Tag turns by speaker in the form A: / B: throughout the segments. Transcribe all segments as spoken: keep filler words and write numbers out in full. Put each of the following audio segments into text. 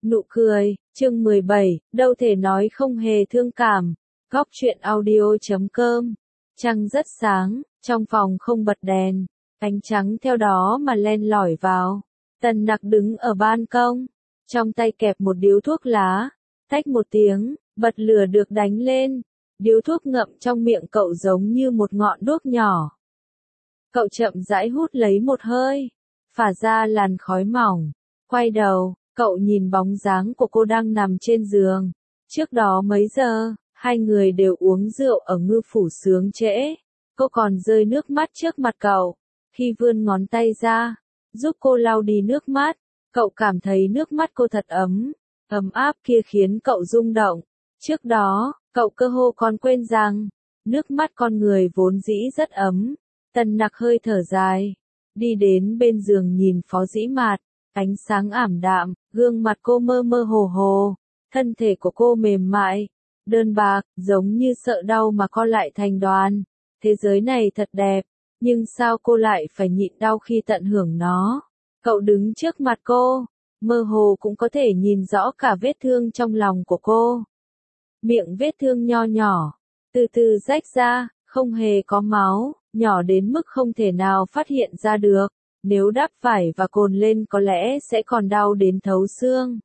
A: Nụ cười, chương mười bảy, đâu thể nói không hề thương cảm. Góc truyện audio chấm com. Trăng rất sáng, trong phòng không bật đèn, ánh trắng theo đó mà len lỏi vào. Tần Nặc đứng ở ban công, trong tay kẹp một điếu thuốc lá, tách một tiếng, bật lửa được đánh lên. Điếu thuốc ngậm trong miệng cậu giống như một ngọn đuốc nhỏ. Cậu chậm rãi hút lấy một hơi, phả ra làn khói mỏng, quay đầu. Cậu nhìn bóng dáng của cô đang nằm trên giường. Trước đó mấy giờ, hai người đều uống rượu ở Ngư Phủ sướng trễ. Cô còn rơi nước mắt trước mặt cậu. Khi vươn ngón tay ra, giúp cô lau đi nước mắt, cậu cảm thấy nước mắt cô thật ấm. Ấm áp kia khiến cậu rung động. Trước đó, cậu cơ hồ còn quên rằng, nước mắt con người vốn dĩ rất ấm. Tần Nặc hơi thở dài, đi đến bên giường nhìn Phó Dĩ Mạt. Ánh sáng ảm đạm, gương mặt cô mơ mơ hồ hồ, thân thể của cô mềm mại, đơn bạc, giống như sợ đau mà co lại thành đoàn. Thế giới này thật đẹp, nhưng sao cô lại phải nhịn đau khi tận hưởng nó? Cậu đứng trước mặt cô, mơ hồ cũng có thể nhìn rõ cả vết thương trong lòng của cô. Miệng vết thương nho nhỏ, từ từ rách ra, không hề có máu, nhỏ đến mức không thể nào phát hiện ra được. Nếu đắp vải và cồn lên có lẽ sẽ còn đau đến thấu xương.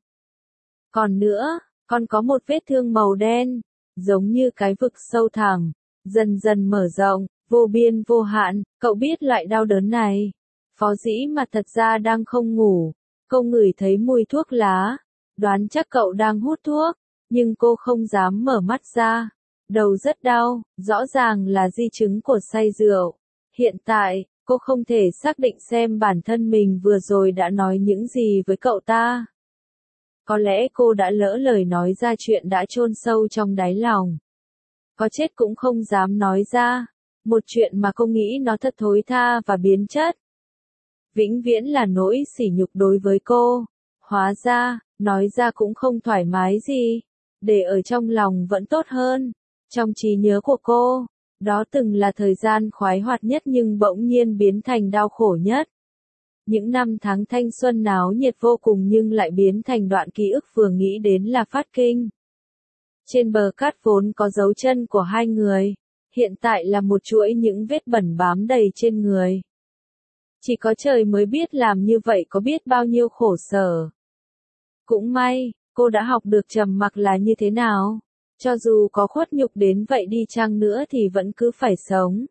A: Còn nữa, còn có một vết thương màu đen, giống như cái vực sâu thẳm, dần dần mở rộng, vô biên vô hạn. Cậu biết loại đau đớn này. Phó Dĩ Mạt thật ra đang không ngủ, cô ngửi thấy mùi thuốc lá, đoán chắc cậu đang hút thuốc, nhưng cô không dám mở mắt ra. Đầu rất đau, rõ ràng là di chứng của say rượu. Hiện tại, cô không thể xác định xem bản thân mình vừa rồi đã nói những gì với cậu ta. Có lẽ cô đã lỡ lời nói ra chuyện đã chôn sâu trong đáy lòng. Có chết cũng không dám nói ra. Một chuyện mà cô nghĩ nó thật thối tha và biến chất. Vĩnh viễn là nỗi sỉ nhục đối với cô. Hóa ra, nói ra cũng không thoải mái gì. Để ở trong lòng vẫn tốt hơn. Trong trí nhớ của cô, đó từng là thời gian khoái hoạt nhất nhưng bỗng nhiên biến thành đau khổ nhất. Những năm tháng thanh xuân náo nhiệt vô cùng nhưng lại biến thành đoạn ký ức vừa nghĩ đến là phát kinh. Trên bờ cát vốn có dấu chân của hai người, hiện tại là một chuỗi những vết bẩn bám đầy trên người. Chỉ có trời mới biết làm như vậy có biết bao nhiêu khổ sở. Cũng may, cô đã học được trầm mặc là như thế nào. Cho dù có khuất nhục đến vậy đi chăng nữa thì vẫn cứ phải sống.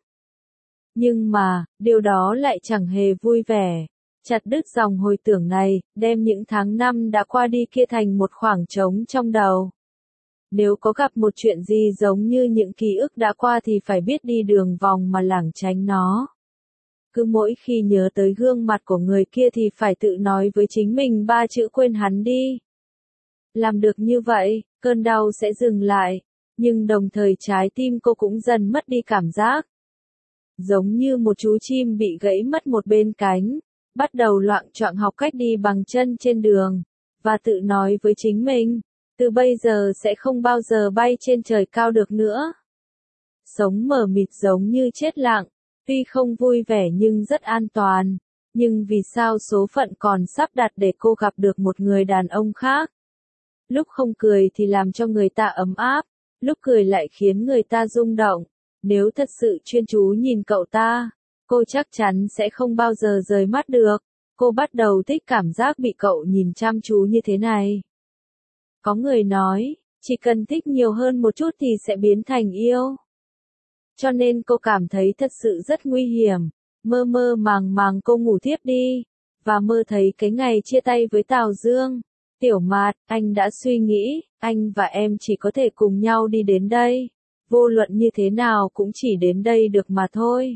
A: Nhưng mà, điều đó lại chẳng hề vui vẻ. Chặt đứt dòng hồi tưởng này, đem những tháng năm đã qua đi kia thành một khoảng trống trong đầu. Nếu có gặp một chuyện gì giống như những ký ức đã qua thì phải biết đi đường vòng mà lảng tránh nó. Cứ mỗi khi nhớ tới gương mặt của người kia thì phải tự nói với chính mình ba chữ quên hắn đi. Làm được như vậy, cơn đau sẽ dừng lại, nhưng đồng thời trái tim cô cũng dần mất đi cảm giác. Giống như một chú chim bị gãy mất một bên cánh, bắt đầu loạng choạng học cách đi bằng chân trên đường, và tự nói với chính mình, từ bây giờ sẽ không bao giờ bay trên trời cao được nữa. Sống mờ mịt giống như chết lặng, tuy không vui vẻ nhưng rất an toàn, nhưng vì sao số phận còn sắp đặt để cô gặp được một người đàn ông khác? Lúc không cười thì làm cho người ta ấm áp, lúc cười lại khiến người ta rung động. Nếu thật sự chuyên chú nhìn cậu ta, cô chắc chắn sẽ không bao giờ rời mắt được. Cô bắt đầu thích cảm giác bị cậu nhìn chăm chú như thế này. Có người nói, chỉ cần thích nhiều hơn một chút thì sẽ biến thành yêu. Cho nên cô cảm thấy thật sự rất nguy hiểm. Mơ mơ màng màng cô ngủ thiếp đi, và mơ thấy cái ngày chia tay với Tào Dương. Tiểu Mạt, anh đã suy nghĩ, anh và em chỉ có thể cùng nhau đi đến đây. Vô luận như thế nào cũng chỉ đến đây được mà thôi.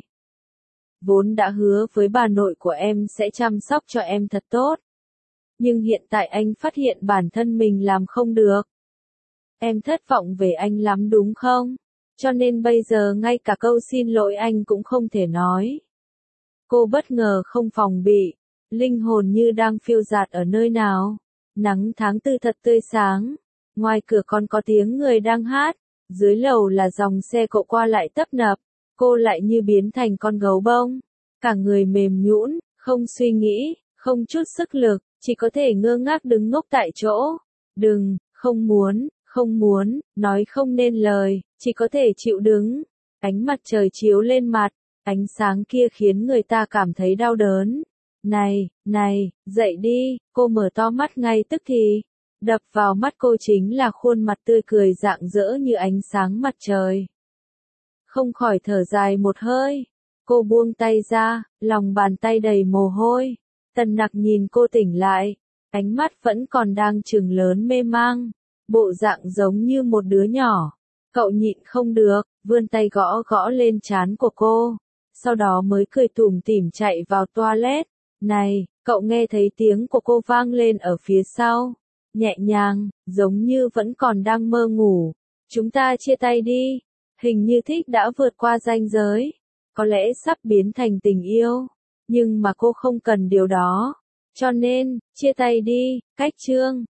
A: Vốn đã hứa với bà nội của em sẽ chăm sóc cho em thật tốt. Nhưng hiện tại anh phát hiện bản thân mình làm không được. Em thất vọng về anh lắm đúng không? Cho nên bây giờ ngay cả câu xin lỗi anh cũng không thể nói. Cô bất ngờ không phòng bị, linh hồn như đang phiêu dạt ở nơi nào. Nắng tháng tư thật tươi sáng, ngoài cửa còn có tiếng người đang hát, dưới lầu là dòng xe cộ qua lại tấp nập, cô lại như biến thành con gấu bông, cả người mềm nhũn, không suy nghĩ, không chút sức lực, chỉ có thể ngơ ngác đứng ngốc tại chỗ. Đừng, không muốn, không muốn, nói không nên lời, chỉ có thể chịu đứng. Ánh mặt trời chiếu lên mặt, ánh sáng kia khiến người ta cảm thấy đau đớn. Này, này, dậy đi, cô mở to mắt ngay tức thì. Đập vào mắt cô chính là khuôn mặt tươi cười rạng rỡ như ánh sáng mặt trời. Không khỏi thở dài một hơi. Cô buông tay ra, lòng bàn tay đầy mồ hôi. Tần Nặc nhìn cô tỉnh lại, ánh mắt vẫn còn đang trừng lớn mê mang, bộ dạng giống như một đứa nhỏ. Cậu nhịn không được, vươn tay gõ gõ lên trán của cô, sau đó mới cười tủm tỉm chạy vào toilet. Này, cậu nghe thấy tiếng của cô vang lên ở phía sau, nhẹ nhàng, giống như vẫn còn đang mơ ngủ. Chúng ta chia tay đi, hình như thích đã vượt qua ranh giới, có lẽ sắp biến thành tình yêu, nhưng mà cô không cần điều đó. Cho nên, chia tay đi, cách chương.